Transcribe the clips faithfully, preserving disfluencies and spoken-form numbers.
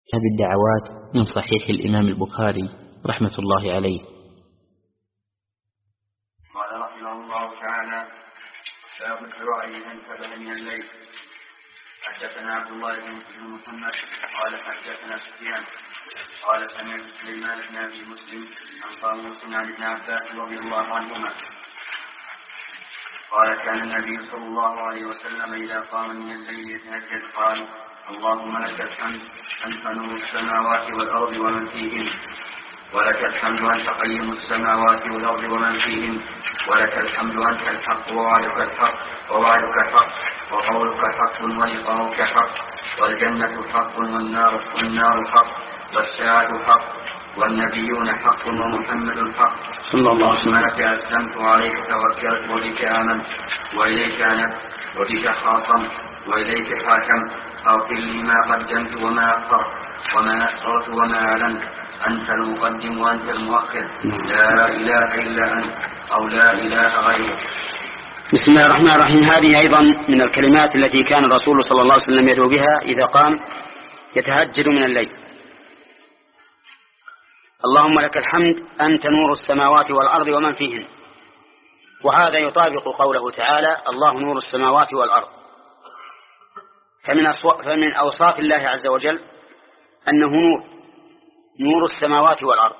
كتاب الدعوات من صحيح الإمام البخاري رحمة الله عليه. قال رحمه الله تعالى: باب الدعاء إذا انتبه من الليل. حدثنا عبد الله بن محمد قال حدثنا سفيان قال سمعت سليمان بن أبي مسلم عن طاووس عن ابن عباس رضي الله عنهما قال: كان النبي صلى الله عليه وسلم إذا قام من الليل يتهجد قال: اللهم لك الحمد أنت نور السماوات والأرض ومن فيهن، ولك الحمد أنت قيم السماوات والأرض ومن فيهن، ولك الحمد أنت الحق ووعدك الحق ووعدك حق وقولك حق ولقاؤك حق، والجنة حق والنار والنار حق والساعة حق والنبيون حق ومحمد حق صلى الله عليه وسلم. لك أسلمت وعليك توكلت وبك آمنت وإليك أنبت وبك خاصمت وإليك حاكمت، أغفر لي ما قدمت وما أخرت وما أسررت وما أعلنت، أنت المقدم وأنت المؤخر، لا إله إلا أنت أو لا إله غيرك. بسم الله الرحمن الرحيم. هذه أيضا من الكلمات التي كان الرسول صلى الله عليه وسلم يدعو بها إذا قام يتهجد من الليل. اللهم لك الحمد أنت نور السماوات والأرض ومن فيهن، وهذا يطابق قوله تعالى: الله نور السماوات والأرض. فمن, فمن أوصاف الله عز وجل أنه نور نور السماوات والأرض،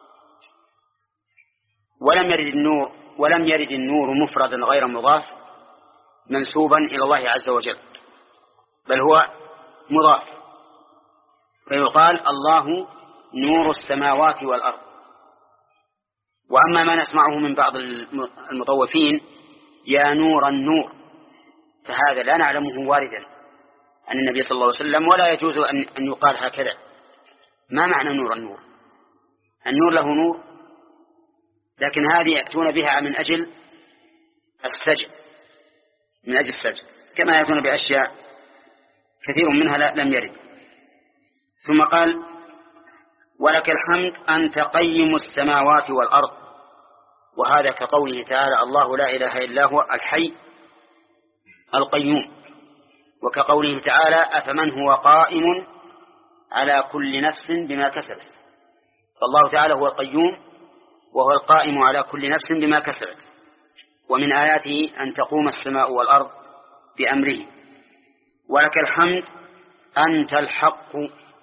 ولم يرد النور ولم يرد النور مفردا غير مضاف منسوبا إلى الله عز وجل، بل هو مضاف، فيقال الله نور السماوات والأرض. وأما ما نسمعه من بعض المطوفين يا نور النور، فهذا لا نعلمه واردا عن النبي صلى الله عليه وسلم، ولا يجوز أن يقال هكذا. ما معنى نور النور؟ النور له نور، لكن هذه يأتون بها من أجل السجن، من أجل السجن، كما يأتون بأشياء كثير منها لم يرد. ثم قال: ولك الحمد أنت قيم السماوات والأرض، وهذا كقوله تعالى: الله لا إله إلا هو الحي القيوم، وكقوله تعالى: أفمن هو قائم على كل نفس بما كسبت. فالله تعالى هو القيوم وهو القائم على كل نفس بما كسبت، ومن آياته أن تقوم السماء والأرض بأمره. ولك الحمد أنت الحق.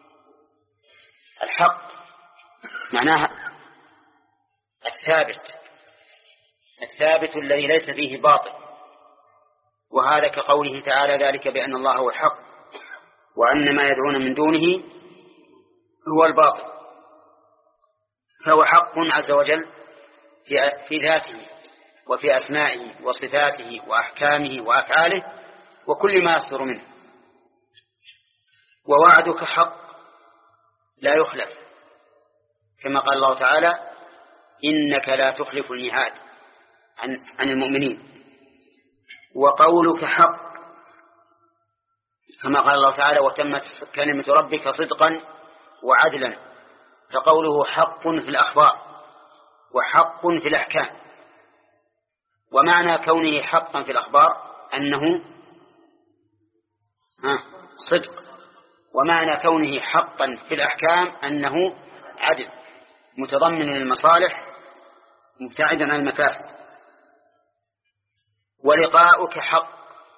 الحق معناها الثابت، الثابت الذي ليس فيه باطل، وهذا كقوله تعالى: ذلك بأن الله هو الحق وأن ما يدعون من دونه هو الباطل. فهو حق عز وجل في ذاته وفي أسمائه وصفاته وأحكامه وأفعاله وكل ما يصدر منه. ووعدك حق لا يخلف، كما قال الله تعالى: إنك لا تخلف الميعاد عن, عن المؤمنين. وقولك حق، كما قال الله تعالى: وتمت كلمة ربك صدقا وعدلا. فقوله حق في الأخبار وحق في الأحكام. ومعنى كونه حقا في الأخبار أنه صدق، ومعنى كونه حقا في الأحكام أنه عدل متضمن للمصالح مبتعدا عن المفاسد. ولقاؤك حق،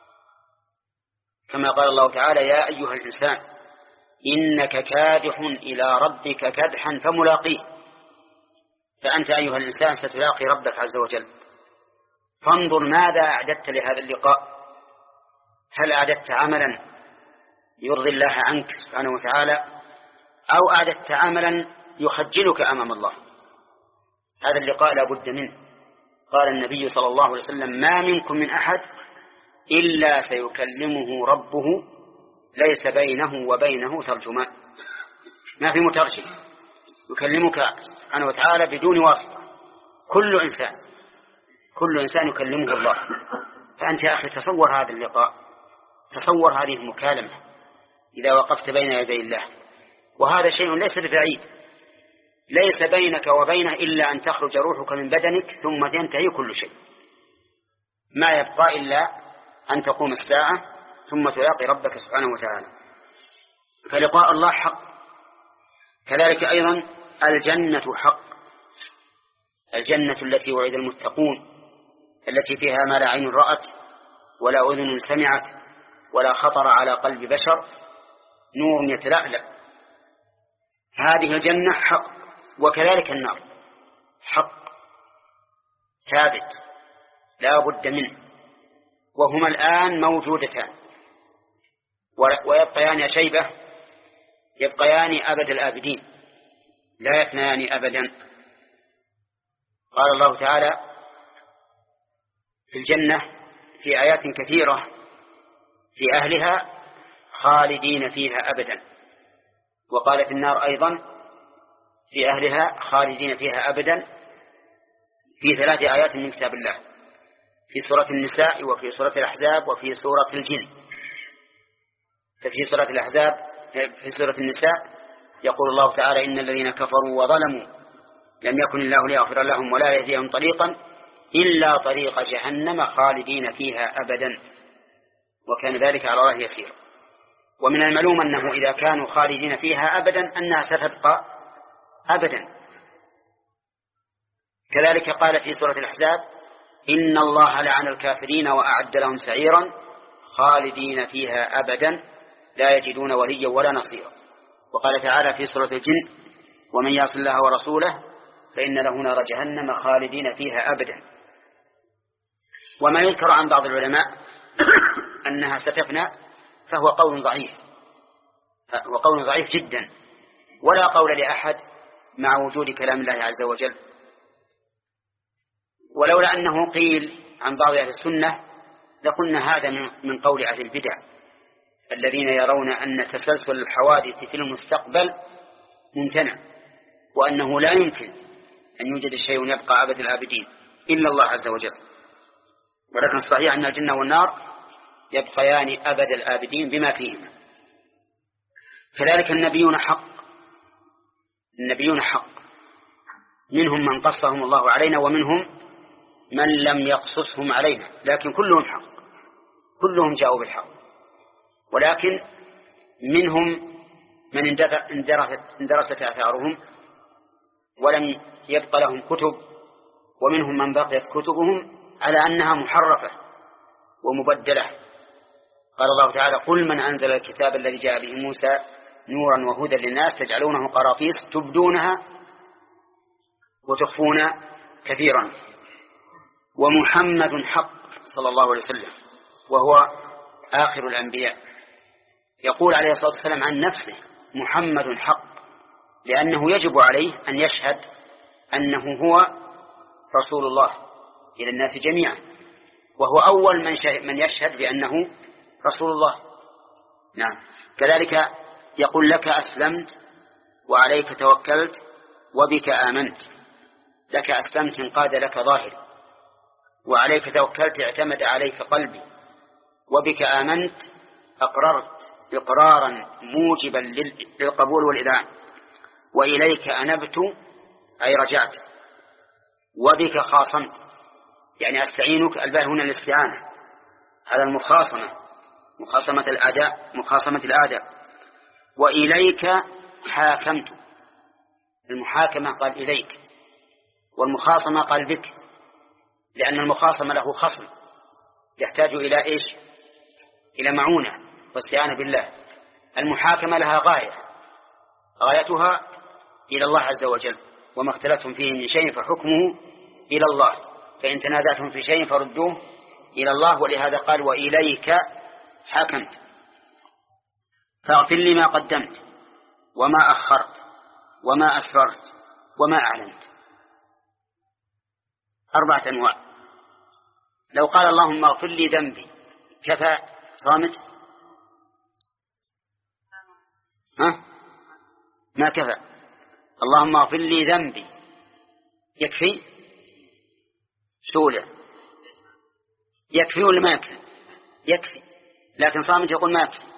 كما قال الله تعالى: يا أيها الإنسان إنك كادح إلى ربك كدحا فملاقيه. فأنت أيها الإنسان ستلاقي ربك عز وجل. فانظر ماذا أعددت لهذا اللقاء. هل أعددت عملا يرضي الله عنك سبحانه وتعالى، أو أعددت عملا يخجلك أمام الله؟ هذا اللقاء لا بد منه. قال النبي صلى الله عليه وسلم: ما منكم من أحد إلا سيكلمه ربه ليس بينه وبينه ترجمان. ما في مترجم، يكلمك سبحانه وتعالى بدون واسطة. كل إنسان كل إنسان يكلمه الله. فأنت يا أخي تصور هذا اللقاء، تصور هذه المكالمة إذا وقفت بين يدي الله. وهذا شيء ليس ببعيد، ليس بينك وبينه إلا أن تخرج روحك من بدنك ثم ينتهي كل شيء. ما يبقى إلا أن تقوم الساعة ثم تلاقي ربك سبحانه وتعالى. فلقاء الله حق كذلك أيضا الجنة حق، الجنة التي وعد المتقون، التي فيها ما لا عين رأت ولا أذن سمعت ولا خطر على قلب بشر، نور يتلألأ، هذه الجنة حق. وكذلك النار حق ثابت لا بد منه، وهما الآن موجودتان ويبقيان يا شيبة، يبقيان أبد الآبدين لا يفنيان أبدا. قال الله تعالى في الجنة في آيات كثيرة في أهلها خالدين فيها أبدا، وقال في النار أيضا في أهلها خالدين فيها أبدا في ثلاث آيات من كتاب الله، في سورة النساء وفي سورة الأحزاب وفي سورة الجن. ففي سورة الأحزاب في سورة النساء يقول الله تعالى إن الذين كفروا وظلموا لم يكن الله ليغفر لهم ولا يهديهم طريقا إلا طريق جهنم خالدين فيها أبدا وكان ذلك على الله يسير. ومن المعلوم أنه إذا كانوا خالدين فيها أبدا أنها ستبقى أبدا. كذلك قال في سورة الأحزاب إن الله لعن الكافرين وأعد لهم سعيرا خالدين فيها أبدا لا يجدون وليا ولا نصيرا. وقال تعالى في سورة الجن ومن يعص الله ورسوله فإن له نار جهنم خالدين فيها أبدا. وما يذكر عن بعض العلماء أنها ستفنى فهو قول ضعيف، وقول ضعيف جدا، ولا قول لأحد مع وجود كلام الله عز وجل. ولولا أنه قيل عن بعض أهل السنة لقلنا هذا من قول أهل البدع الذين يرون أن تسلسل الحوادث في المستقبل ممتنع، وأنه لا يمكن أن يوجد شيء يبقى أبد الآبدين إلا الله عز وجل. ولكن الصحيح أن الجنة والنار يبقيان أبد الآبدين بما فيهما. كذلك النبيون حق، النبيون حق، منهم من قصهم الله علينا ومنهم من لم يقصصهم علينا، لكن كلهم حق، كلهم جاءوا بالحق. ولكن منهم من اندرست آثارهم ولم يبق لهم كتب، ومنهم من بقيت كتبهم على أنها محرفة ومبدلة. قال الله تعالى قل من أنزل الكتاب الذي جاء به موسى نورا وهدى للناس تجعلونه قراطيس تبدونها وتخفون كثيرا. ومحمد حق صلى الله عليه وسلم وهو آخر الأنبياء، يقول عليه الصلاة والسلام عن نفسه محمد حق، لأنه يجب عليه أن يشهد أنه هو رسول الله إلى الناس جميعا، وهو أول من, من يشهد بأنه رسول الله. نعم. كذلك يقول لك أسلمت وعليك توكلت وبك آمنت. لك أسلمت انقاد لك ظاهر، وعليك توكلت اعتمد عليك قلبي، وبك آمنت أقررت إقرارا موجبا للقبول والإذعان، وإليك أنبت أي رجعت، وبك خاصمت يعني أستعينك. الباء هنا الاستعانة، هذا المخاصمة، مخاصمة الأداء، مخاصمة الأداء. وإليك حاكمت، المحاكمة قال إليك، والمخاصمة قال بك، لأن المخاصمة له خصم يحتاج إلى إيش؟ إلى معونة واستعانة بالله. المحاكمة لها غاية، غايتها إلى الله عز وجل، وما اختلفتم فيه من شيء فحكمه إلى الله، فإن تنازعتم في شيء فردوه إلى الله. ولهذا قال وإليك حكمت فاغفر لي ما قدمت وما أخرت وما أسررت وما أعلنت. أربعة أنواع. لو قال اللهم اغفر لي ذنبي كفى صامت؟ ها؟ ما كفى. اللهم اغفر لي ذنبي يكفي؟ سولة يكفي ولا ما يكفي؟ يكفي، لكن صامت يقول ما يكفي.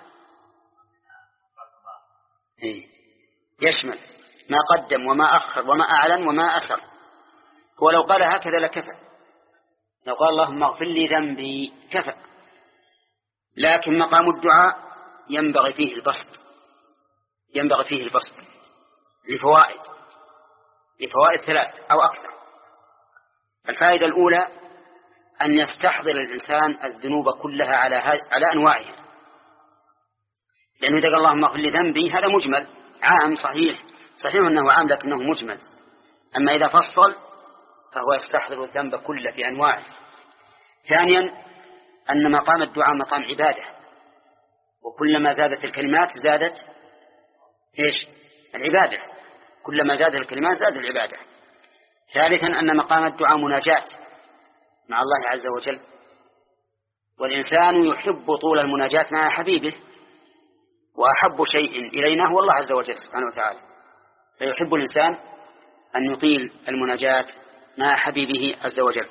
إيه؟ يشمل ما قدم وما أخر وما أعلن وما أسر. ولو قال هكذا لكفى، لو قال اللهم اغفر لي ذنبي كفى. لكن مقام الدعاء ينبغي فيه البسط، ينبغي فيه البسط. لفوائد لفوائد ثلاث أو أكثر. الفائدة الأولى أن يستحضر الإنسان الذنوب كلها على على أنواعها، لأنه إذا قال اللهم اغفر لي ذنبي هذا مجمل عام، صحيح صحيح أنه عام لكنه مجمل. أما إذا فصل فهو يستحضر الذنب كله بأنواعه. ثانيا أن مقام الدعاء مقام عبادة، وكلما زادت الكلمات زادت إيش؟ العبادة، كلما زادت الكلمات زادت العبادة. ثالثا أن مقام الدعاء مناجاة مع الله عز وجل، والإنسان يحب طول المناجاة مع حبيبه، وأحب شيء إلينا هو الله عز وجل سبحانه وتعالى، فيحب الإنسان أن يطيل المناجاة مع حبيبه عز وجل.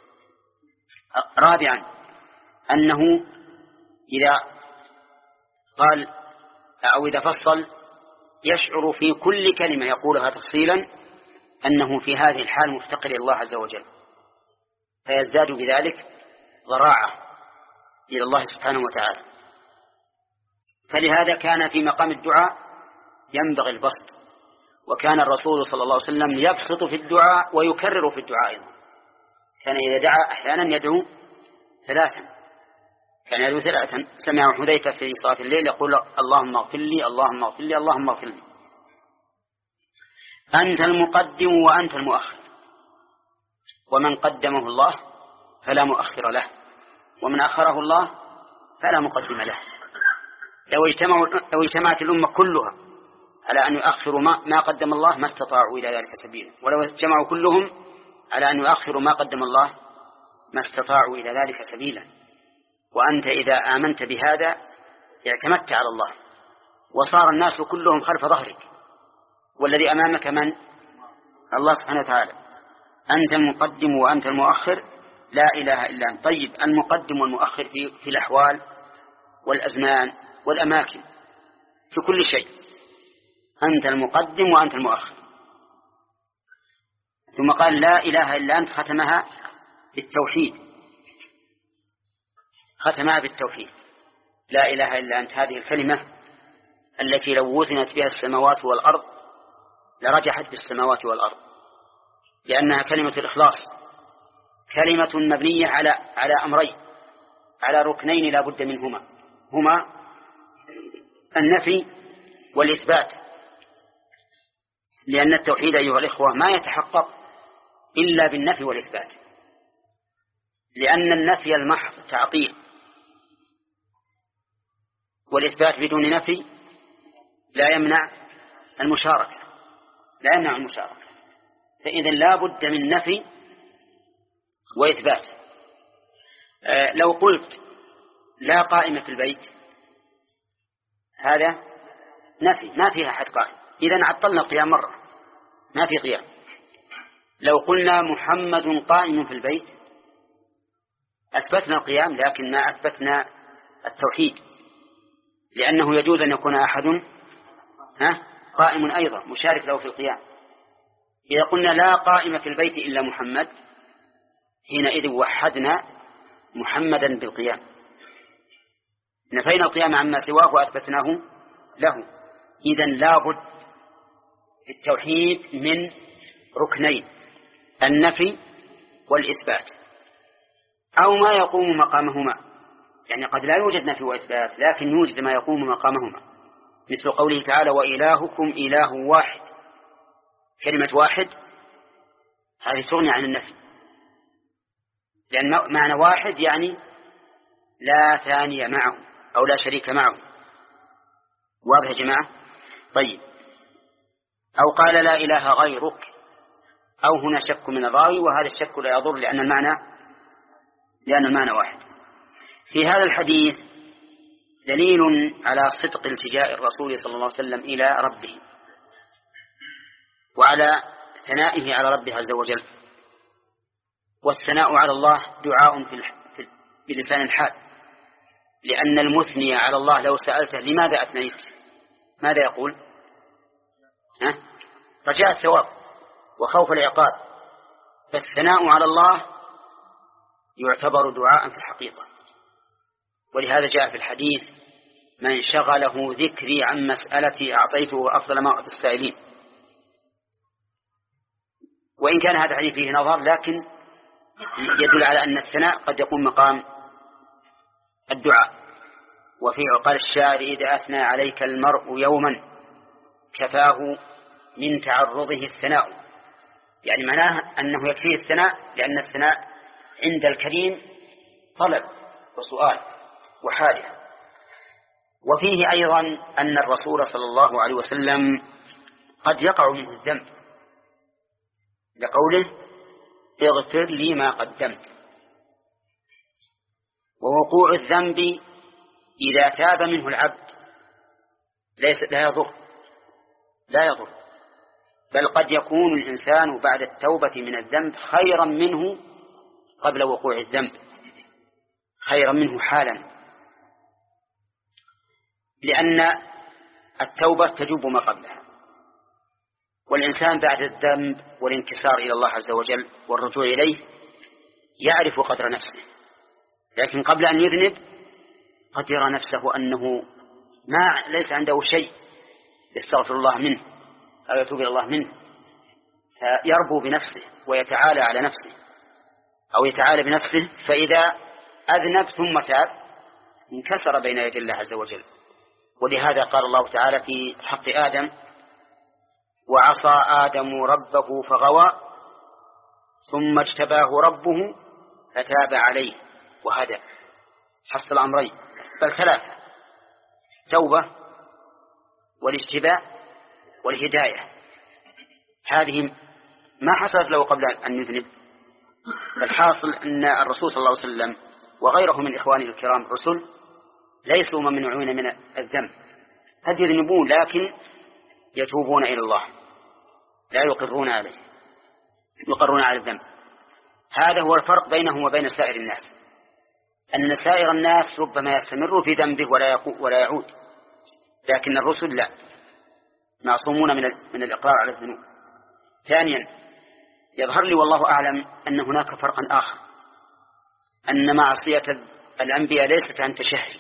رابعا أنه إذا قال أو إذا فصل يشعر في كل كلمة يقولها تفصيلا أنه في هذه الحال مفتقر إلى الله عز وجل، فيزداد بذلك ضراعة إلى الله سبحانه وتعالى. فلهذا كان في مقام الدعاء ينبغي البسط، وكان الرسول صلى الله عليه وسلم يبسط في الدعاء ويكرر في الدعاء أيضا. كان إذا دعا أحيانا يدعو ثلاثا، كان يدعو ثلاثا. سمع حذيفة في صلاة الليل يقول اللهم اغفر لي اللهم اغفر لي اللهم اغفر لي. أنت المقدم وأنت المؤخر، ومن قدمه الله فلا مؤخر له، ومن أخره الله فلا مقدم له. لو اجتمعوا لو اجتمعت الأمة كلها على أن يؤخروا ما, ما قدم الله ما استطاعوا إلى ذلك سبيلا، ولو اجتمعوا كلهم على أن يؤخروا ما قدم الله ما استطاعوا إلى ذلك سبيلا. وأنت إذا آمنت بهذا اعتمدت على الله، وصار الناس كلهم خلف ظهرك، والذي أمامك من؟ الله سبحانه وتعالى. أنت المقدم وأنت المؤخر لا إله إلا أنت. طيب المقدم والمؤخر في, في الأحوال والأزمان والأماكن في كل شيء، أنت المقدم وأنت المؤخر. ثم قال لا إله إلا أنت، ختمها بالتوحيد، ختمها بالتوحيد. لا إله إلا أنت هذه الكلمة التي لو وزنت بها السماوات والأرض لرجحت بالسماوات والأرض، لأنها كلمة الإخلاص، كلمة مبنية على على أمرين، على ركنين لا بد منهما، هما النفي والإثبات. لأن التوحيد أيها الإخوة ما يتحقق إلا بالنفي والإثبات، لأن النفي المحض تعطيل، والإثبات بدون نفي لا يمنع المشاركة لا يمنع المشاركة فإذا لا بد من نفي وإثبات. آه لو قلت لا قائمة في البيت هذا نفي، ما فيها أحد قائم، إذن عطلنا القيام مرة، ما في قيام. لو قلنا محمد قائم في البيت أثبتنا القيام لكن ما أثبتنا التوحيد، لأنه يجوز أن يكون أحد ها قائم أيضا مشارك له في القيام. إذا قلنا لا قائم في البيت إلا محمد حينئذ وحدنا محمدا بالقيام، نفينا القيام عما سواه وأثبتناه له. إذن لا بد في التوحيد من ركنين، النفي والإثبات، أو ما يقوم مقامهما. يعني قد لا يوجد نفي وإثبات لكن يوجد ما يقوم مقامهما، مثل قوله تعالى وإلهكم إله واحد. كلمة واحد هذه تغني عن النفي، لأن معنى واحد يعني لا ثاني معه أو لا شريك معه. واضح يا جماعة؟ طيب أو قال لا إله غيرك، أو هنا شك من الراوي، وهذا الشك لا يضر لأن المعنى لأن المعنى واحد. في هذا الحديث دليل على صدق التجاء الرسول صلى الله عليه وسلم إلى ربه، وعلى ثنائه على ربه عز وجل. والثناء على الله دعاء في بلسان الحال، لأن المثني على الله لو سألته لماذا أثنيت ماذا يقول؟ ها؟ رجاء الثواب وخوف العقاب. فالثناء على الله يعتبر دعاء في الحقيقة، ولهذا جاء في الحديث من شغله ذكري عن مسألتي أعطيته أفضل ما أعطي السائلين. وإن كان هذا الحديث فيه نظر لكن يدل على أن الثناء قد يكون مقام الدعاء. وفي قال الشاعر إذا أثنى عليك المرء يوما كفاه من تعرضه الثناء، يعني معناه أنه يكفيه الثناء، لأن الثناء عند الكريم طلب وسؤال وحاجة. وفيه أيضا أن الرسول صلى الله عليه وسلم قد يقع منه الذنب لقوله اغفر لي ما قدمت. ووقوع الذنب إذا تاب منه العبد ليس لا يضر لا يضر بل قد يكون الإنسان بعد التوبة من الذنب خيرا منه قبل وقوع الذنب، خيرا منه حالا، لأن التوبة تجوب ما قبلها. والإنسان بعد الذنب والانكسار إلى الله عز وجل والرجوع إليه يعرف قدر نفسه، لكن قبل أن يذنب قد يرى نفسه أنه ما ليس عنده شيء يستغفر الله منه أو يتوب إلى الله منه، فيربو بنفسه ويتعالى على نفسه أو يتعالى بنفسه، فإذا أذنب ثم تاب انكسر بين يدي الله عز وجل. ولهذا قال الله تعالى في حق آدم وعصى آدم ربه فغوى ثم اجتباه ربه فتاب عليه وهدى. حصل أمرين بل ثلاثة: توبة والاجتباء والهداية. هذه ما حصلت له قبل أن يذنب، فالحاصل أن الرسول صلى الله عليه وسلم وغيره من إخوانه الكرام الرسل ليسوا ممنوعين من الذنب، قد يذنبون لكن يتوبون إلى الله، لا يقرون عليه يقرون على الذنب. هذا هو الفرق بينهم وبين سائر الناس، أن سائر الناس ربما يستمر في ذنبه ولا ولا يعود، لكن الرسل لا، معصومون من من الإقرار على الذنوب. ثانيا يظهر لي والله أعلم أن هناك فرقا آخر، أن معصية الأنبياء ليست عن تشهي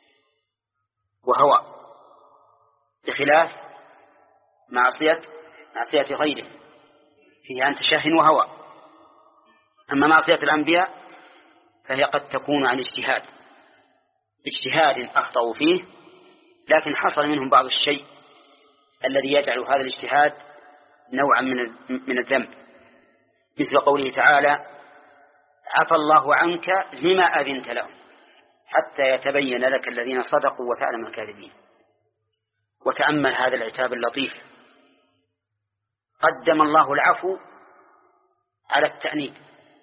وهوى، بخلاف معصية معصية غيره فيها عن تشهي وهوى. أما معصية الأنبياء فهي قد تكون عن اجتهاد اجتهاد أخطأوا فيه، لكن حصل منهم بعض الشيء الذي يجعل هذا الاجتهاد نوعا من من الذنب، مثل قوله تعالى عفى الله عنك لما أذنت لهم حتى يتبين لك الذين صدقوا وتعلم الكاذبين. وتأمل هذا العتاب اللطيف، قدم الله العفو على التأنيب،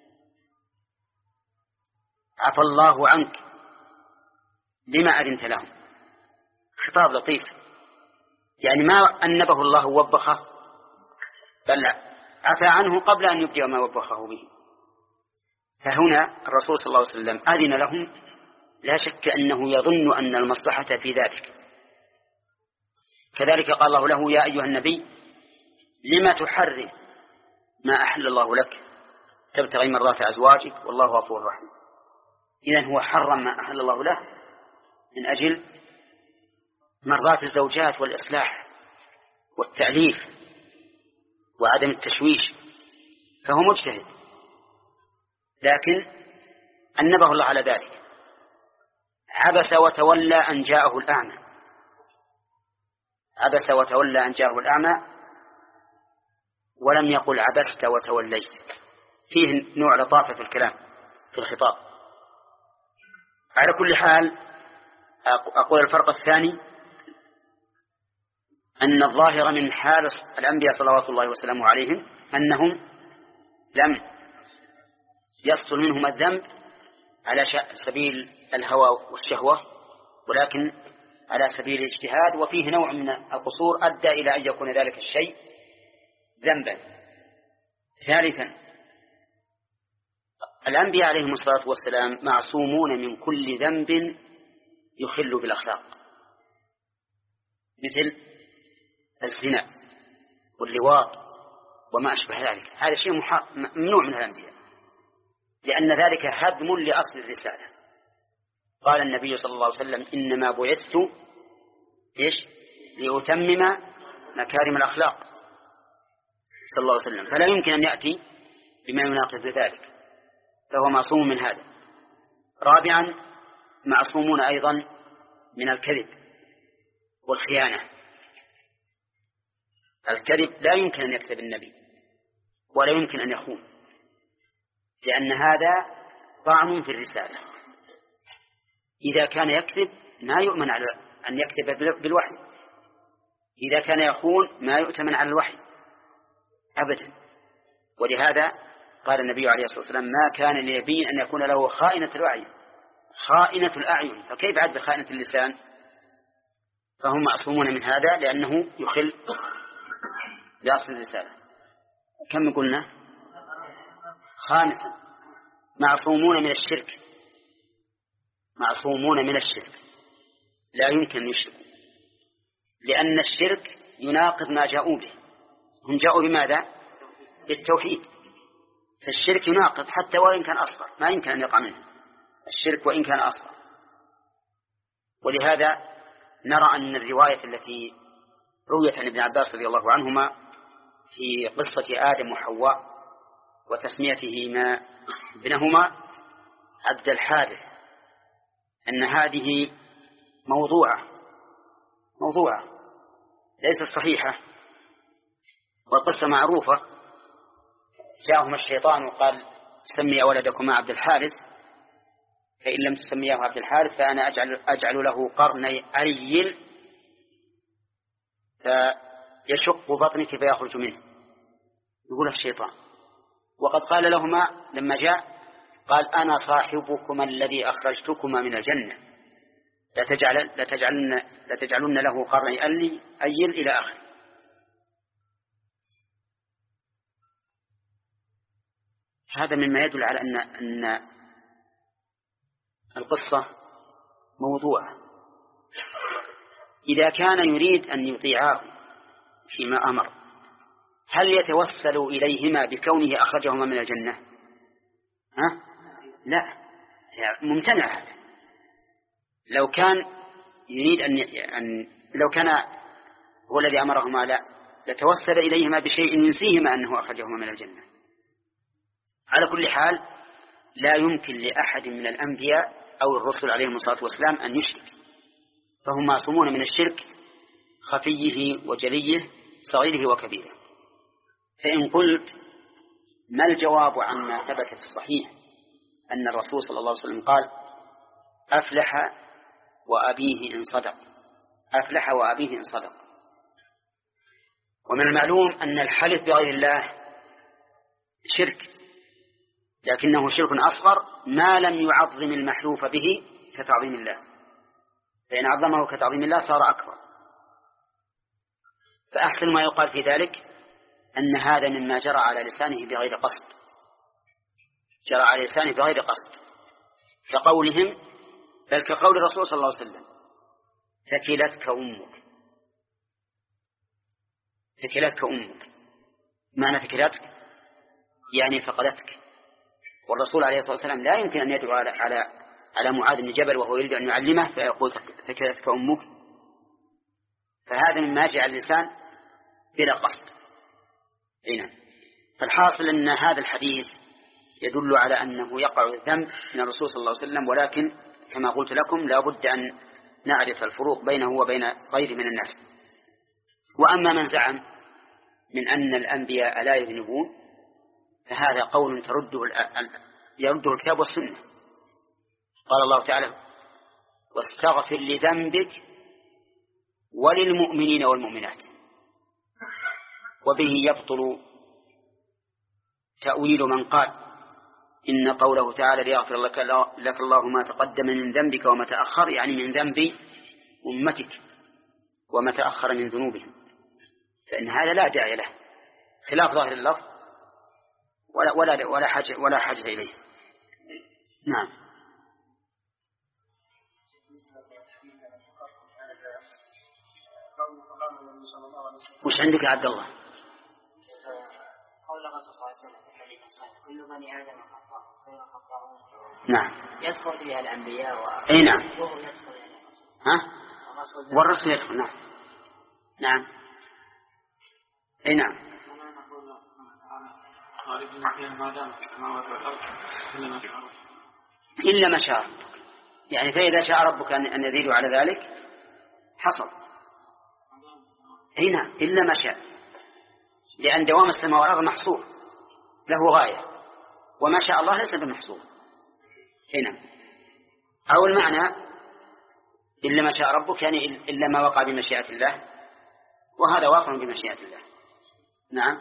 عفى الله عنك لما أذنت لهم، خطاب لطيف، يعني ما أنبه الله ووبخه، بل عفى عنه قبل أن يبدأ ما وبخه به. فهنا الرسول صلى الله عليه وسلم أذن لهم، لا شك أنه يظن أن المصلحة في ذلك. كذلك قال الله له يا أيها النبي لما تحرم ما أحل الله لك تبتغي مرضات أزواجك والله غفور رحيم. إذن هو حرم ما أحل الله له من أجل مرضات الزوجات والإصلاح والتأليف وعدم التشويش، فهو مجتهد، لكن أنبه الله على ذلك. عبس وتولى أن جاءه الأعمى، عبس وتولى أن جاءه الأعمى، ولم يقل عبست وتوليت، فيه نوع لطافة في الكلام في الخطاب. على كل حال أقول الفرق الثاني أن الظاهر من حال الأنبياء صلوات الله وسلامه عليهم أنهم لم يصل منهم الذنب على سبيل الهوى والشهوة، ولكن على سبيل الاجتهاد، وفيه نوع من القصور أدى إلى أن يكون ذلك الشيء ذنبا. ثالثا الأنبياء عليهم الصلاة والسلام معصومون من كل ذنب يخل بالأخلاق، مثل الزنا واللواط وما أشبه ذلك، هذا شيء ممنوع من الأنبياء، لأن ذلك هدم لأصل الرسالة. قال النبي صلى الله عليه وسلم إنما بعثت إيش لأتمم مكارم الأخلاق. صلى الله عليه وسلم، فلا يمكن أن يأتي بما يناقض ذلك، فهو معصوم من هذا. رابعا معصومون أيضا من الكذب والخيانة. الكذب لا يمكن أن يكذب النبي ولا يمكن أن يخون، لأن هذا طعن في الرسالة. إذا كان يكذب ما يؤمن على أن يكذب بالوحي، إذا كان يخون ما يؤتمن على الوحي أبدا. ولهذا قال النبي عليه الصلاة والسلام: ما كان لنبي أن يكون له خائنة الأعين خائنة الأعين فكيف عد بخائنة اللسان؟ فهم معصومون من هذا لأنه يخل بأصل الرسالة. كم قلنا؟ خامسا معصومون من الشرك. معصومون من الشرك لا يمكن أن يشركوا، لأن الشرك يناقض ما جاءوا به. هم جاءوا بماذا؟ بالتوحيد، فالشرك يناقض حتى وإن كان أصغر، ما يمكن أن يقع منه الشرك وإن كان أصغر. ولهذا نرى أن الرواية التي رويت عن ابن عباس رضي الله عنهما في قصة آدم وحواء وتسميتهما ابنهما عبد الحارث أن هذه موضوعة موضوعة ليست صحيحة، والقصة معروفة. جاءهما الشيطان وقال: سمي ولدكما عبد الحارث، فإن لم تسميه عبد الحارث فأنا أجعل, أجعل له قرني أريل فيشق بطنك فيخرج منه. يقول الشيطان، وقد قال لهما لما جاء قال: أنا صاحبكما الذي أخرجتكما من الجنة، لتجعلن, لتجعلن, لتجعلن له قرني أريل إلى آخر. هذا مما يدل على أن, أن القصة موضوعة. إذا كان يريد أن يطيعاه فيما أمر، هل يتوسل إليهما بكونه أخرجهما من الجنة؟ ها؟ لا، ممتنع هذا. لو كان يريد أن, أن لو كان هو الذي أمرهما لا لتوسل إليهما بشيء ينسيهما أنه أخرجهما من الجنة. على كل حال لا يمكن لأحد من الأنبياء أو الرسل عليهم الصلاة والسلام أن يشرك، فهم معصومون من الشرك خفيه وجليه صغيره وكبيره. فإن قلت ما الجواب عما ثبت في الصحيح أن الرسول صلى الله عليه وسلم قال: أفلح وأبيه إن صدق، أفلح وأبيه إن صدق. ومن المعلوم أن الحلف بغير الله شرك، لكنه شرك أصغر ما لم يعظم المحلوف به كتعظيم الله، فإن عظمه كتعظيم الله صار أكبر. فأحسن ما يقال في ذلك أن هذا مما جرى على لسانه بغير قصد، جرى على لسانه بغير قصد، كقولهم بل كقول الرسول صلى الله عليه وسلم: ثكلتك أمك، ثكلتك أمك، معنى ثكلتك يعني فقدتك. والرسول عليه الصلاة والسلام لا يمكن أن يدعو على على على معاذ بن جبل وهو يريد أن يعلمه فيقول ثكلتك أمك، فهذا مما جاء اللسان بلا قصد. هنا فالحاصل أن هذا الحديث يدل على أنه يقع الذنب من الرسول صلى الله عليه وسلم، ولكن كما قلت لكم لا بد أن نعرف الفروق بينه وبين غيره من الناس. وأما من زعم من أن الأنبياء لا يذنبون فهذا قول ترده يرده الكتاب والسنة. قال الله تعالى: واستغفر لذنبك وللمؤمنين والمؤمنات. وبه يبطل تأويل من قال إن قوله تعالى: ليغفر لك, لك الله ما تقدم من ذنبك وما تأخر، يعني من ذنب أمتك وما تأخر من ذنوبهم، فإن هذا لا داعي له، خلاف ظاهر اللفظ ولا ولا ولا حاجة ولا حاجة إليه. نعم. وش عندك يا عبد الله؟ قول الرسول صلى الله عليه وسلم في الحديث الصحيح: كل بني آدم خطاء خير الخطاؤون. نعم. يدخل فيها الأنبياء و... أي نعم. وهو يدخل يعني. ها؟ والرسول يدخل. نعم. نعم. أي نعم. أنا نقول إلا ما شاء ربك، يعني فإذا شاء ربك أن يزيدوا على ذلك حصل. هنا إلا ما شاء، لأن دوام السماء والأرض محصور له غاية، وما شاء الله ليس بمحصور هنا. أو المعنى إلا ما شاء ربك يعني إلا ما وقع بمشيئة الله، وهذا واقع بمشيئة الله. نعم.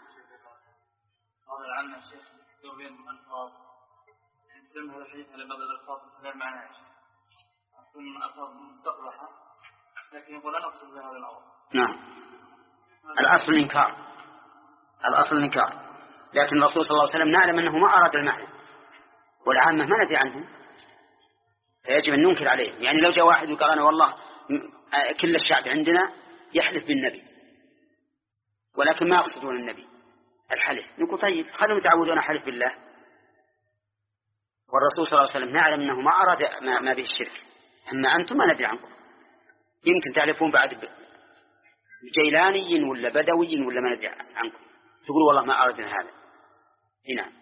قال عنه الشيخ يبين الألفاظ يستلم هذا الحديث على بعض الألفاظ غير معناه، تكون ألفاظ مستقبحة لكن يقول لا نقصد بهذا الأمر. نعم. الأصل الإنكار، الأصل الإنكار، لكن الرسول صلى الله عليه وسلم نعلم أنه ما أراد المعنى، والعامة ما ندري عنهم، فيجب أن ننكر عليهم. يعني لو جاء واحد وقال أنا والله كل الشعب عندنا يحلف بالنبي ولكن ما يقصدون النبي الحلف، نقول طيب خلوا يتعودون أحلف بالله، والرسول صلى الله عليه وسلم نعلم أنه ما أراد ما به الشرك، أما أنتم ما ندري عنكم، يمكن تعرفون بعد جيلاني ولا بدوي ولا ما ندري عنكم، تقول والله ما أردنا هذا. هنا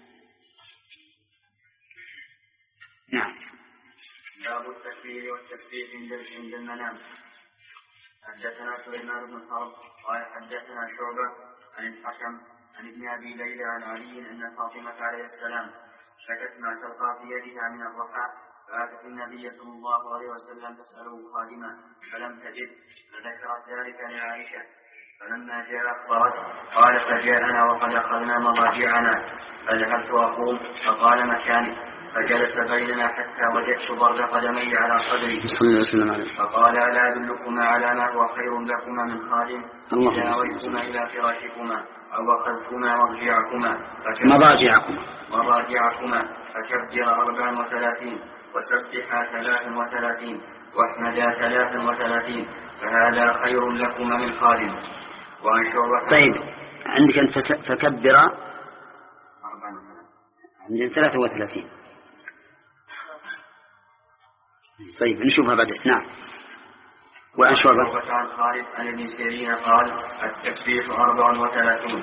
نعم. باب التكبير والتسبيح عند المنام. حدثنا سليمان بن حرب قال حدثنا شعبة عن الحكم عن ابن أبي ليلى عن علي أن فاطمة عليه السلام شكت ما تلقى في يدها من الرحى، فأتت النبي صلى الله عليه وسلم تسأله خادما فلم تجد، فذكرت ذلك لعائشة، فلما جاء أخبرت قال فجاءنا وقد أخذنا مضاجعنا، فذهبت أقوم فقال مكاني، فجلس بيننا حتى وجدت برد قدمي على صدري، فقال ألا أدلكما على ما هو خير لكما من خادم إذا أويتما إلى فراشكما أو أخذتما مضجعكما مضاجعكما مضاجعكما فكبر أربعا وثلاثين وسبحا ثلاثا وثلاثين واحمدا ثلاثا وثلاثين فهذا خير لكما من خادم. وعن شعبة. طيب عندك أن فكبر عندنا ثلاثة وثلاثين. طيب نشوفها بعدين. نعم. وعن شعبة عن خالد عن ابن سيرين قال التسبيح أربع وثلاثون.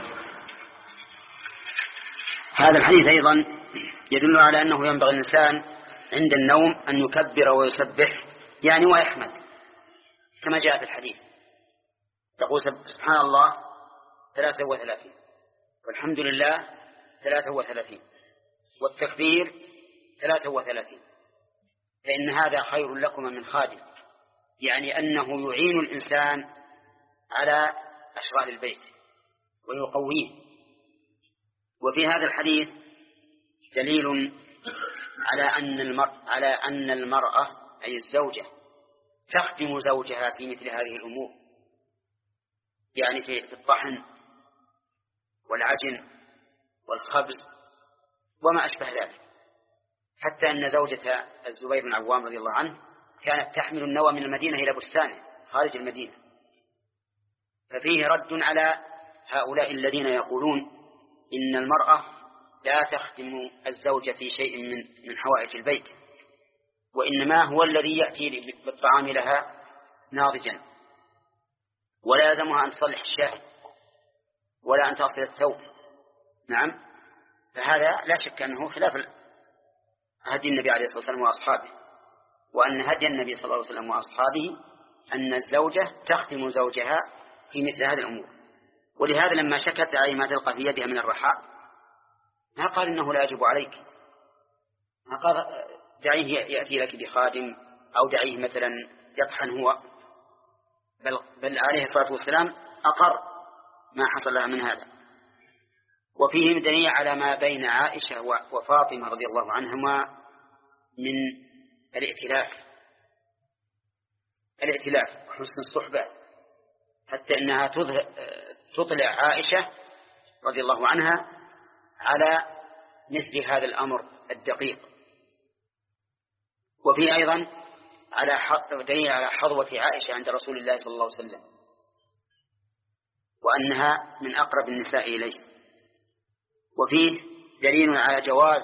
هذا الحديث أيضا يدل على أنه ينبغي الإنسان عند النوم أن يكبر ويسبح يعني ويحمد كما جاء في الحديث، تقول سبحان الله ثلاثة وثلاثين والحمد لله ثلاثة وثلاثين والتكبير ثلاثة وثلاثين، فإن هذا خير لكم من خادم، يعني أنه يعين الإنسان على أشغال البيت ويقويه. وفي هذا الحديث دليل على أن المرء على أن المرأة أي الزوجة تخدم زوجها في مثل هذه الأمور، يعني في الطحن والعجن والخبز وما أشبه ذلك، حتى أن زوجة الزبير بن عوام رضي الله عنه كانت تحمل النوى من المدينة إلى بستانه خارج المدينة. ففيه رد على هؤلاء الذين يقولون إن المرأة لا تخدم الزوجة في شيء من من حوائج البيت، وإنما هو الذي يأتي بالطعام لها ناضجا، ولا يلزمها أن تصلح الشاي ولا أن تصل الثوب. نعم. فهذا لا شك أنه خلاف هدي النبي عليه الصلاة والسلام وأصحابه، وأن هدي النبي صلى الله عليه وسلم وأصحابه أن الزوجة تخدم زوجها في مثل هذه الأمور. ولهذا لما شكت عليه ما تلقى في يدها من الرحاء ما قال إنه لا يجب عليك، ما قال دعيه يأتي لك بخادم أو دعيه مثلا يطحن هو، بل, بل عليه الصلاة والسلام أقر ما حصل لها من هذا. وفيه دليل على ما بين عائشة وفاطمة رضي الله عنهما من الائتلاف الائتلاف وحسن الصحبة، حتى أنها تطلع عائشة رضي الله عنها على مثل هذا الأمر الدقيق. وفيه أيضا على دليل على حظوة عائشة عند رسول الله صلى الله عليه وسلم، وأنها من أقرب النساء إليه. وفيه دليل على جواز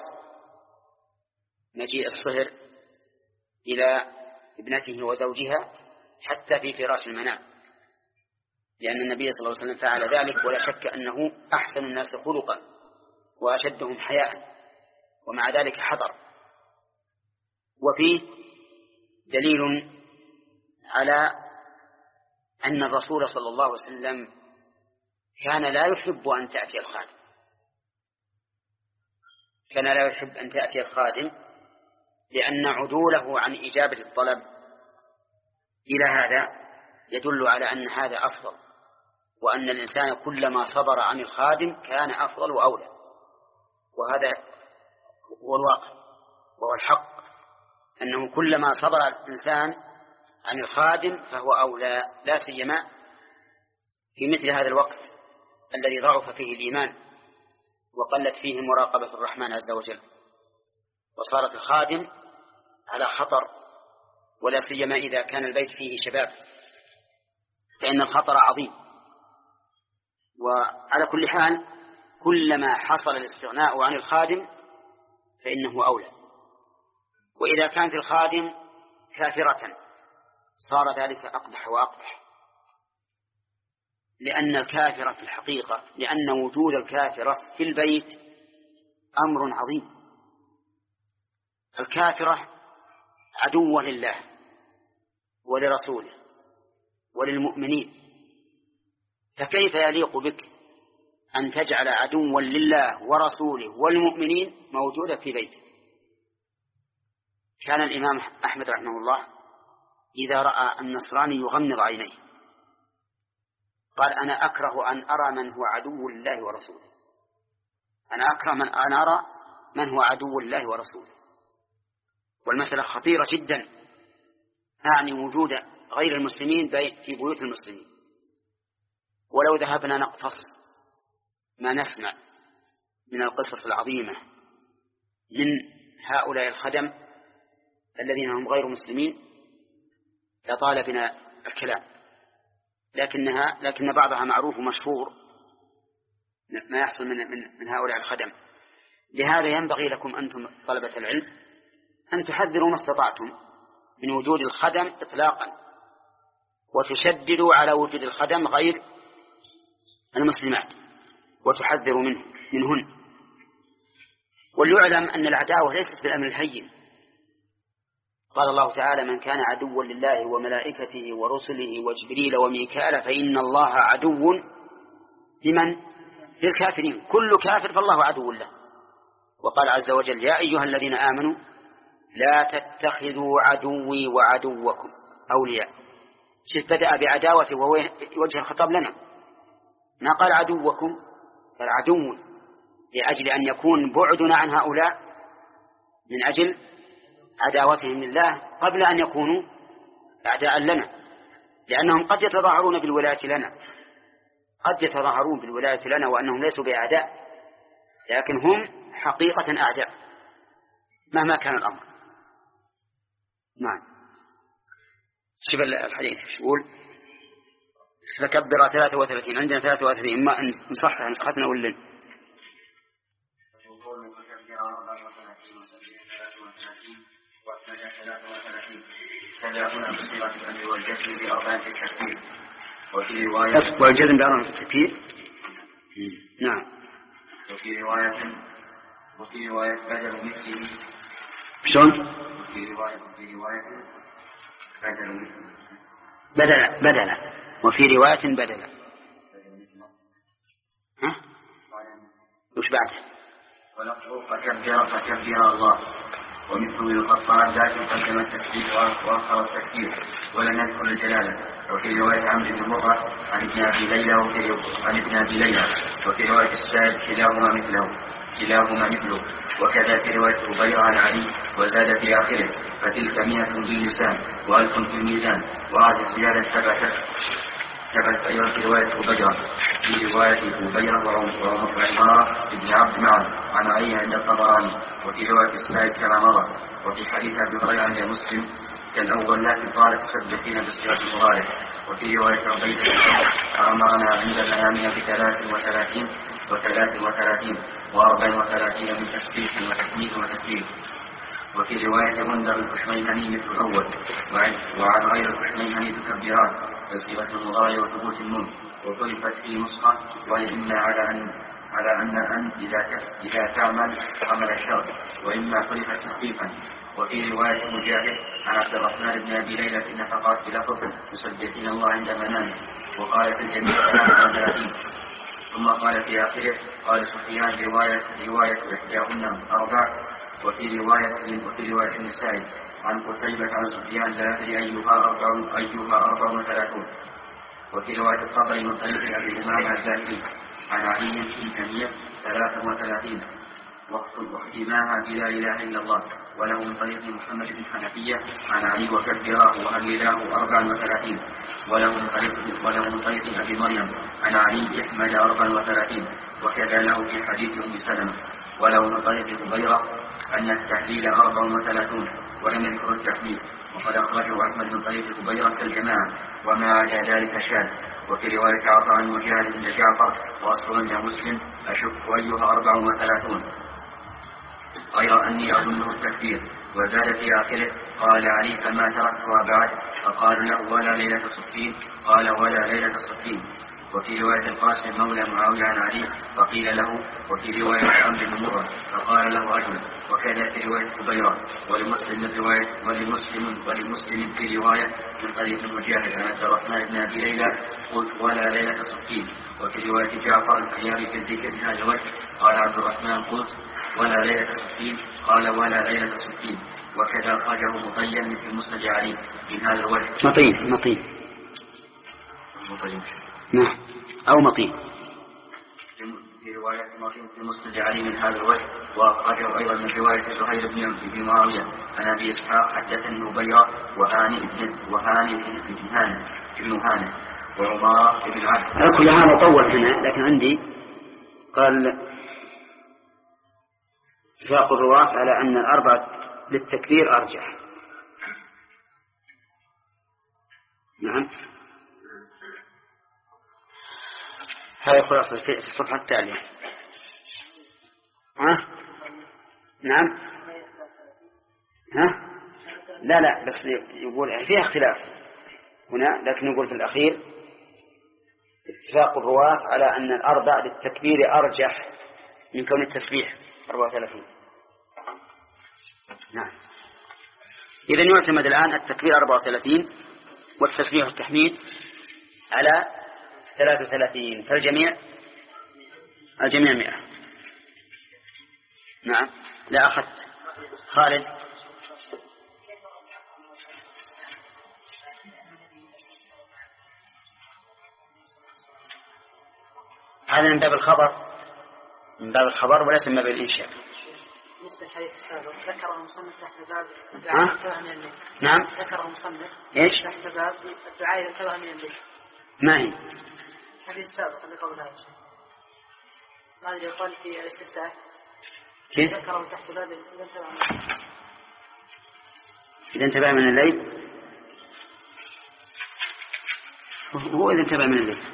مجيء الصهر إلى ابنته وزوجها حتى في فراش المنام، لأن النبي صلى الله عليه وسلم فعل ذلك، ولا شك أنه أحسن الناس خلقا وأشدهم حياء، ومع ذلك حذر. وفيه دليل على أن الرسول صلى الله عليه وسلم كان لا يحب أن تأتي الخادم، كان لا يحب أن تأتي الخادم لأن عدوله عن إجابة الطلب إلى هذا يدل على أن هذا أفضل، وأن الإنسان كلما صبر عن الخادم كان أفضل وأولى، وهذا هو الواقع وهو الحق، أنه كلما صبر الإنسان عن الخادم فهو أولى، لا سيما في مثل هذا الوقت الذي ضعف فيه الإيمان وقلت فيه مراقبة الرحمن عز وجل، وصارت الخادم على خطر، ولا سيما إذا كان البيت فيه شباب فإن الخطر عظيم. وعلى كل حال كلما حصل الاستغناء عن الخادم فإنه أولى. وإذا كانت الخادم كافرة صار ذلك أقبح وأقبح، لأن الكافرة في الحقيقة لأن وجود الكافرة في البيت أمر عظيم. الكافرة عدو لله ولرسوله وللمؤمنين، فكيف يليق بك أن تجعل عدوا لله ورسوله والمؤمنين موجودا في بيتك؟ كان الإمام أحمد رحمه الله إذا رأى النصراني يغمض عينيه قال أنا أكره أن أرى من هو عدو لله ورسوله، أنا أكره من أن أرى من هو عدو الله ورسوله. والمسألة خطيرة جدا، أعني وجود غير المسلمين في بيوت المسلمين. ولو ذهبنا نقتص ما نسمع من القصص العظيمة من هؤلاء الخدم الذين هم غير مسلمين لطال بنا الكلام، لكنها لكن بعضها معروف ومشهور ما يحصل من, من, من هؤلاء الخدم. لهذا ينبغي لكم أنتم طلبة العلم أن تحذروا ما استطعتم من وجود الخدم إطلاقا، وتشددوا على وجود الخدم غير المسلمات وتحذروا منه منهن. وليعلم أن العداوة ليست بالأمر الهين. قال الله تعالى من كان عدوا لله وملائكته ورسله وجبريل وميكال فإن الله عدو لمن؟ للكافرين، كل كافر فالله عدو له. وقال عز وجل يا أيها الذين آمنوا لا تتخذوا عدوي وعدوكم أولياء. شف بدأ بعداوته وهو وجه الخطاب لنا، ما قال عدوكم، قال عدو، لأجل أن يكون بعدنا عن هؤلاء من أجل عداوتهم لله قبل أن يكونوا أعداء لنا، لأنهم قد يتظاهرون بالولاية لنا، قد يتظاهرون بالولاية لنا وأنهم ليسوا بأعداء، لكن هم حقيقة أعداء مهما كان الأمر. نعم. شوف الحديث شو يقول؟ فكبر ثلاثة وثلاثين، عندنا ثلاثة وثلاثين، ما نصحح نسختنا ولا والجزم بأمر التكبير. نعم. وفي رواية وفي رواية بدل مثله. شلون؟ وفي رواية وفي رواية بدل مثله. بدل بدل وفي رواية بدل. ها؟ وش بعده؟ ولفظه فكبر فكبر الله، ومثله يقطع ذات قدم التسبيح وأخر التكبير ولم يذكر الجلالة. وفي رواية عمرو بن مرة عن ابن أبي ليلى عن ابن أبي ليلى وفي رواية السائب كلاهما مثله كلاهما مثله وكذا في رواية أبي عن علي وزاد في آخره فتلك مئة باللسان وألف في الميزان. وهذه الزيادة ثبتت ثبت أيضا في رواية أبيرة في رواية أبيرة وعمارة بن عبد معا عن علي عند الطبراني. وفي رواية السائب كما مضى. وفي حديث أبي هريرة عند مسلم كالأول لكن قال تسبحين بصيغة المضارع. وفي رواية عبيدة أمرنا عند الأيامين بثلاث وثلاثين وثلاث وثلاثين وأربع وثلاثين من تسبيح وتحميد وتكبير. وفي رواية منذر الكشميهني مثل الأول وعن غير الكشميهني تكبيرات بصيغة المضارع وثبوت النون وطلفت في نسخة وإما على أن على أن أن إذا إذا تعمل عمل الشر، وإما خلفت تخفيفا. وفي رواية مجاهد عن عبد الرحمن بن أبي ليلى في النفقات بلفظ تسبحين الله عند منامه، وقال في الجميع ثلاثة وثلاثين. ثم قال في آخره قال سفيان رواية رواية إحداهن أربع. وفي رواية وفي رواية النسائي عن قتيبة عن سفيان لا أدري أيها أربع أيها أربع وثلاثون. وفي رواية الطبري من طريق أبي أمامة الباهلي عن علي في الجميع ثلاثة وثلاثين واختماها بلا إله إلا الله. وله من طريق محمد بن حنفية عن علي وكبره وهلله أربع وثلاثين. وله من طريق وله من طريق أبي مريم عن علي إحمد أربع وثلاثين. وكذا له في حديث أم سلمة. وله من طريق هبيرة أن التحليل أربع وثلاثون ولم يذكر التحليل، وقد أخرجه أحمد من طريق هبيرة كالجماعة وما عدا ذلك شاذ. وفي رواية عطاء عن مجاهد بن جعفر وأصل عند مسلم أشك أيها أربع وثلاثون، غير أني أظنه التكبير. وزاد في آخره قال علي فما تركتها بعد، فقالوا له ولا ليلة صفين، قال ولا ليلة صفين. وفي رواية القاسم مولى معاوية عن علي فقيل له، وفي رواية عمرو بن مرة فقال له رجل. وكذا في رواية كبيرة. ولمسلم من رواية ولمسلم ولمسلم في رواية من طريق مجاهد عن عبد الرحمن بن أبي ليلى قلت ولا ليلة صفين. وفي رواية جعفر الحياري في الذكر من هذا الوجه قال عبد الرحمن قلت ولا ليلة صفين، قال ولا ليلة صفين. وكذا أخرجه مطين في مسند علي من هذا الوجه. مطين مطين مطين نعم أو مطين في رواية مطين في مسند علي من هذا الوجه. وأخرجه أيضا من رواية زهير بن معاوية عن أبي إسحاق حدثني هبيرة وهاني بن وهاني بن هاني بن هاني وعمارة بن عبد. على كل حال طول هنا، لكن عندي قال اتفاق الرواة على أن الأربعة للتكبير أرجح. نعم هذا خلاصة في الصفحة التالية. ها؟ نعم ها؟ لا لا بس يقول فيها اختلاف هنا، لكن يقول في الأخير اتفاق الرواة على أن الأربع للتكبير أرجح من كون التسبيح أربعة وثلاثين. نعم إذن يعتمد الآن التكبير أربعة وثلاثين والتسبيح والتحميد على ثلاثة وثلاثين، فالجميع الجميع مئة. نعم لا أخذت خالد. هذا من باب الخبر من باب الخبر وليس من باب الإنشاء. مثل الحديث السابق ذكره المصنف تحت باب ها؟ الدعاء من الليل. نعم ذكره المصنف إيش تحت باب الدعاء إذا انتبه من الليل. ما هي؟ الحديث السابق اللي قبل هذا ما أدري يقول في الاستفتاح كيف؟ ذكره تحت باب إذا انتبه من الليل. إذا انتبه من الليل هو إذا انتبه من الليل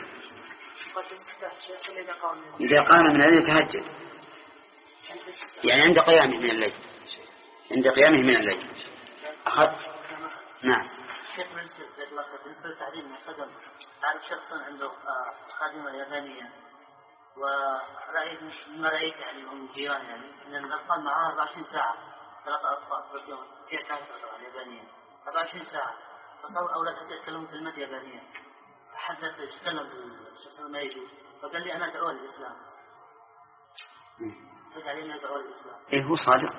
إذا قام من الليل يتهجد، يعني عند قيامه من الليل عند قيامه من الليل أخذت. نعم شيخ بالنسبة للتعليم قدم أعرف شخصا عنده خادمة يابانية ورأيت ما رأيت يعني من جيران يعني أن الأطفال معها أربعة وعشرين ساعة، ثلاثة أطفال في اليوم فيها كانت يابانية أربعة وعشرين ساعة، تصور أولاد يتكلمون كلمات يابانية، حدث يتكلم بالشخص ما يجوز، فقال لي أنا أدعو للإسلام. قلت عليه أنا أدعو للإسلام. إيه هو صادق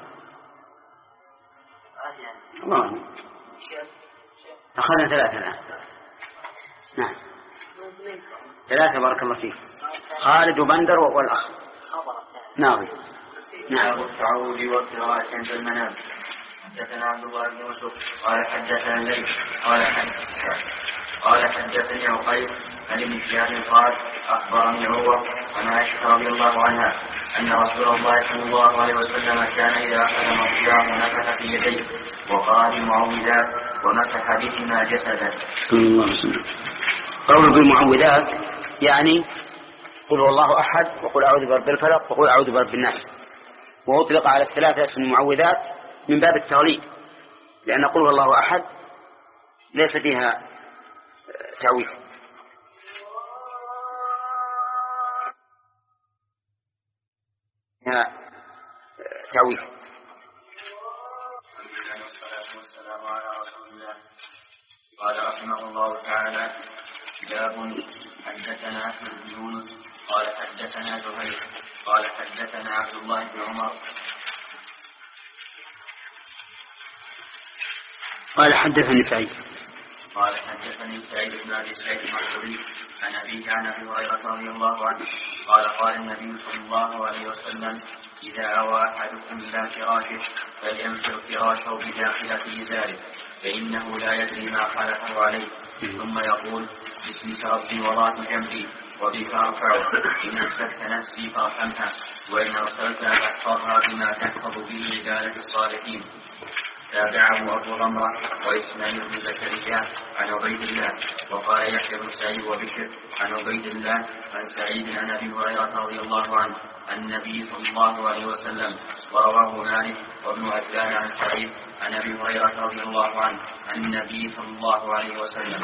عادي يعني. الله أخذنا ثلاثة الآن. نعم ثلاثة بارك الله فيك. خالد وبندر والأخ ناظر. نعم التعود والقراءة عند المنام. حدثنا عبد الله بن يوسف قال حدثنا الليث قال حدثنا قال حدثني عقيل عن ابن شهاب قال أخبرني عروة عن عائشة رضي الله عنها أن رسول الله صلى الله عليه وسلم كان إذا أخذ مرضعه نفخ في يديه وقال المعوذات ومسح بهما جسدا. صلى الله عليه وسلم. قول بالمعوذات يعني قل هو الله أحد وقل أعوذ برب الفلق وقل أعوذ برب الناس، وأطلق على الثلاثة اسم المعوذات من باب التغليب، لأن قل هو الله أحد ليس فيها تعويذ. فيها تعويض. والصلاة والسلام على رسول الله. قال رحمه الله تعالى: باب حدثنا أحمد بن يونس قال حدثنا زهير قال حدثنا عبد الله بن عمر قال حدثني سعيد قال حدثني سعيد بن ابي سعيد المقبري عن ابيه عن ابي هريره رضي الله عنه قال قال النبي صلى الله عليه وسلم: اذا اوى احدكم الى فراشه فلينفر فراشه بداخله ازاره فانه لا يدري ما خلفه عليه، ثم يقول: باسمك ربي وضعت جنبي وبك ارفعه، ان امسكت نفسي فارحمها وان ارسلتها فاحفظها بما تحفظ به رجاله الصالحين. تابعه أبو رمرة وإسماعيل بن زكريا عن عبيد الله. وقال يحيى بن سعيد وبشر عن عبيد الله عن سعيد عن أبي هريرة رضي الله عنه عن النبي صلى الله عليه وسلم. ورواه مالك وابن عجلان عن سعيد عن أبي هريرة رضي الله عنه عن النبي صلى الله عليه وسلم.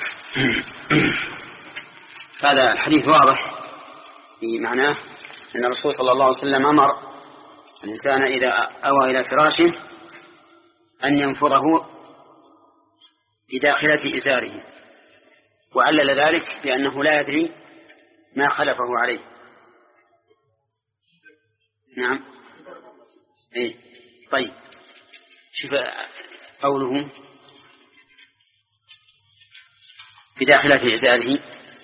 هذا الحديث واضح في معناه أن الرسول صلى الله عليه وسلم أمر الإنسان إذا أوى إلى فراشه أن ينفضه بداخلة إزاره، وعلل ذلك بأنه لا يدري ما خلفه عليه. نعم. إيه. طيب، شوف قوله بداخلة إزاره.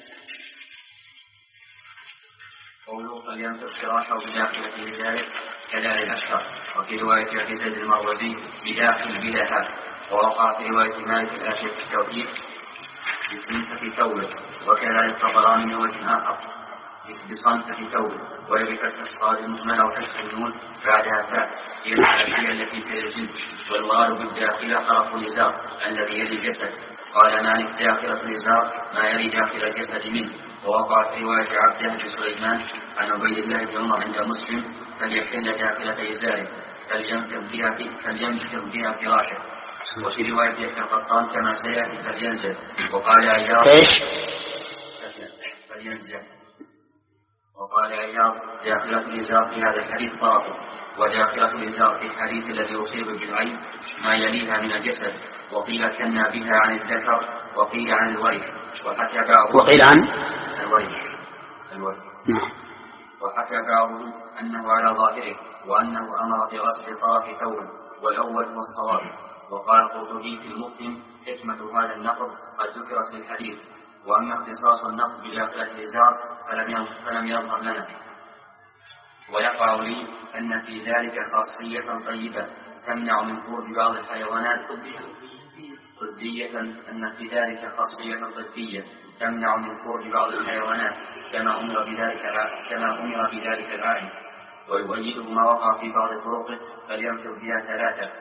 قوله فلينفض فراشه بداخلة إزاره كذلك أشهر، وفي رواية أبي زيد المروزي بداخل بلها، ووقع في رواية مالك الآتية في التوحيد بصنفة ثوبه، وكذلك الطبراني من وجه آخر بصنفة ثوبه، وهي بفتح الصاد المهملة وكسر النون بعدها فاء، هي الحنفية التي في الجلد، والغار بالداخلة طرف الإزار الذي يلي الجسد. قال مالك: داخلة الإزار ما يلي داخل الجسد منه. ووقع في رواية عبد الله بن سليمان عن عبيد الله بن عمر عند مسلم: فليحل داخلة إزاره فلينفر بها فراشه. وفي رواية يحيى القطان كما سيأتي فلينزل. وقال عياض: فلينزل. وقال عياض: داخلة الإزار في هذا الحديث طرفه، وداخلة الإزار في الحديث الذي يصيب بالعين ما يليها من الجسد. وقيل كنا بها عن الذكر، وقيل عن الورث، وحكى بعضهم وقيل عن الورث الورث نعم. وحكى بعضهم أنه على ظاهره، وأنه أمر بغسل طرف ثوب، والأول هو الصواب. وقال القرطبي في المقدم: حكمة هذا النقض قد ذكرت في الحديث، وأما اختصاص النقض بداخلة الإزار فلم يظهر لنا. ويقع لي أن في ذلك خاصية طيبة تمنع من قرب بعض الحيوانات طبية أن في ذلك خاصية طبية تمنع من قرب بعض الحيوانات كما أمر بذلك كما أمر بذلك العالم. ويؤيده ما وقع في بعض طرقه: فلينفر بها ثلاثة،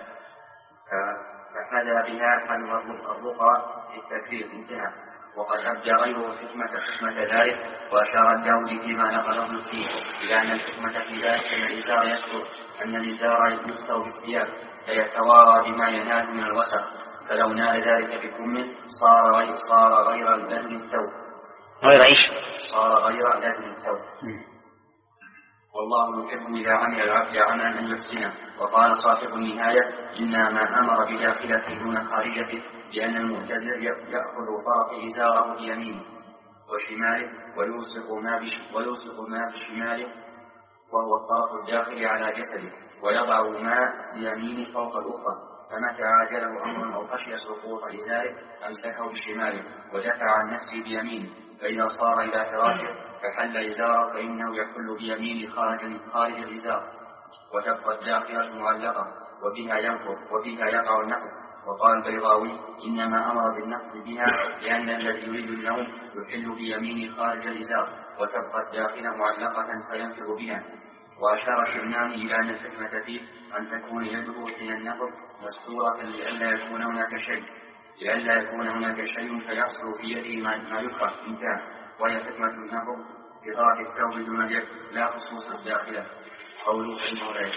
فحذى بها حل الرقى في التكفير. انتهى. وقد أبدى غيره حكمة حكمة ذلك، وأشار الداودي فيما نقله ابن فيه إلى أن الحكمة في ذلك أن الإزار يسقط أن الإزار يستر بالثياب فيتوارى بما ينال من الوسخ، فلو نال ذلك بكم صار غير صار غير لدن الثوب غير إيش صار غير لدن الثوب. والله يحب إذا عمل العبد عملا أن يحسنه. وقال صاحب النهاية: إنما أمر بداخلته دون خارجته، لأن المعتزر يأخذ طرف إزاره بيمينه وشماله ويلصق ما ويلصق ما بشماله وهو الطرف الداخلي على جسده، ويضع ما بيمينه فوق الأخرى، فمتى عاجله أمر أو خشي سقوط إزاره أمسكه بشماله ودفع عن نفسه بيمينه، فإذا صار إلى فراشه فحل إزاره فإنه يحل بيمينه خارج خارج الإزار، وتبقى الداخلة معلقة، وبها ينقض وبها يقع النقض. وقال البيضاوي: إنما أمر بالنقض بها لأن الذي يريد النوم يحل بيمينه خارج الإزار، وتبقى الداخلة معلقة فينفض بها. وأشار الشرناني إلى أن الحكمة فيه أن تكون يده حين النقض مستورة لئلا يكون هناك شيء لئلا يكون هناك شيء فيحصل في يده ما يكره. انتهى. وهي حكمة النقض بطرف الثوب دون اليد لا خصوص الداخلة. قوله في الموضع.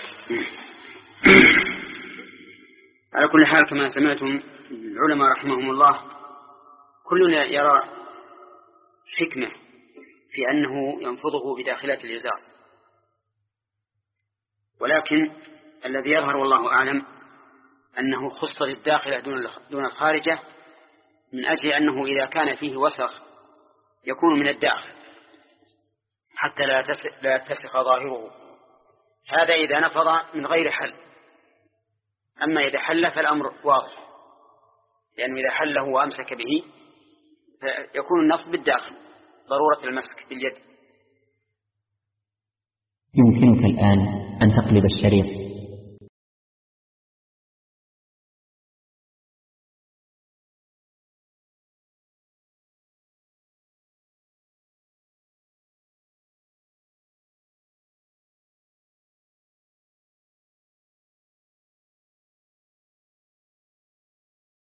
على كل حال كما سمعتم العلماء رحمهم الله كلنا يرى حكمة في أنه ينفضه بداخلة الإزار، ولكن الذي يظهر والله أعلم أنه خص للداخلة دون الخارجة من أجل أنه إذا كان فيه وسخ يكون من الداخل حتى لا يتسخ ظاهره. هذا إذا نفض من غير حل. أما إذا حل فالأمر واضح، لأنه إذا حله وأمسك به فيكون النفض بالداخل ضرورة المسك باليد. يمكنك الآن أن تقلب الشريط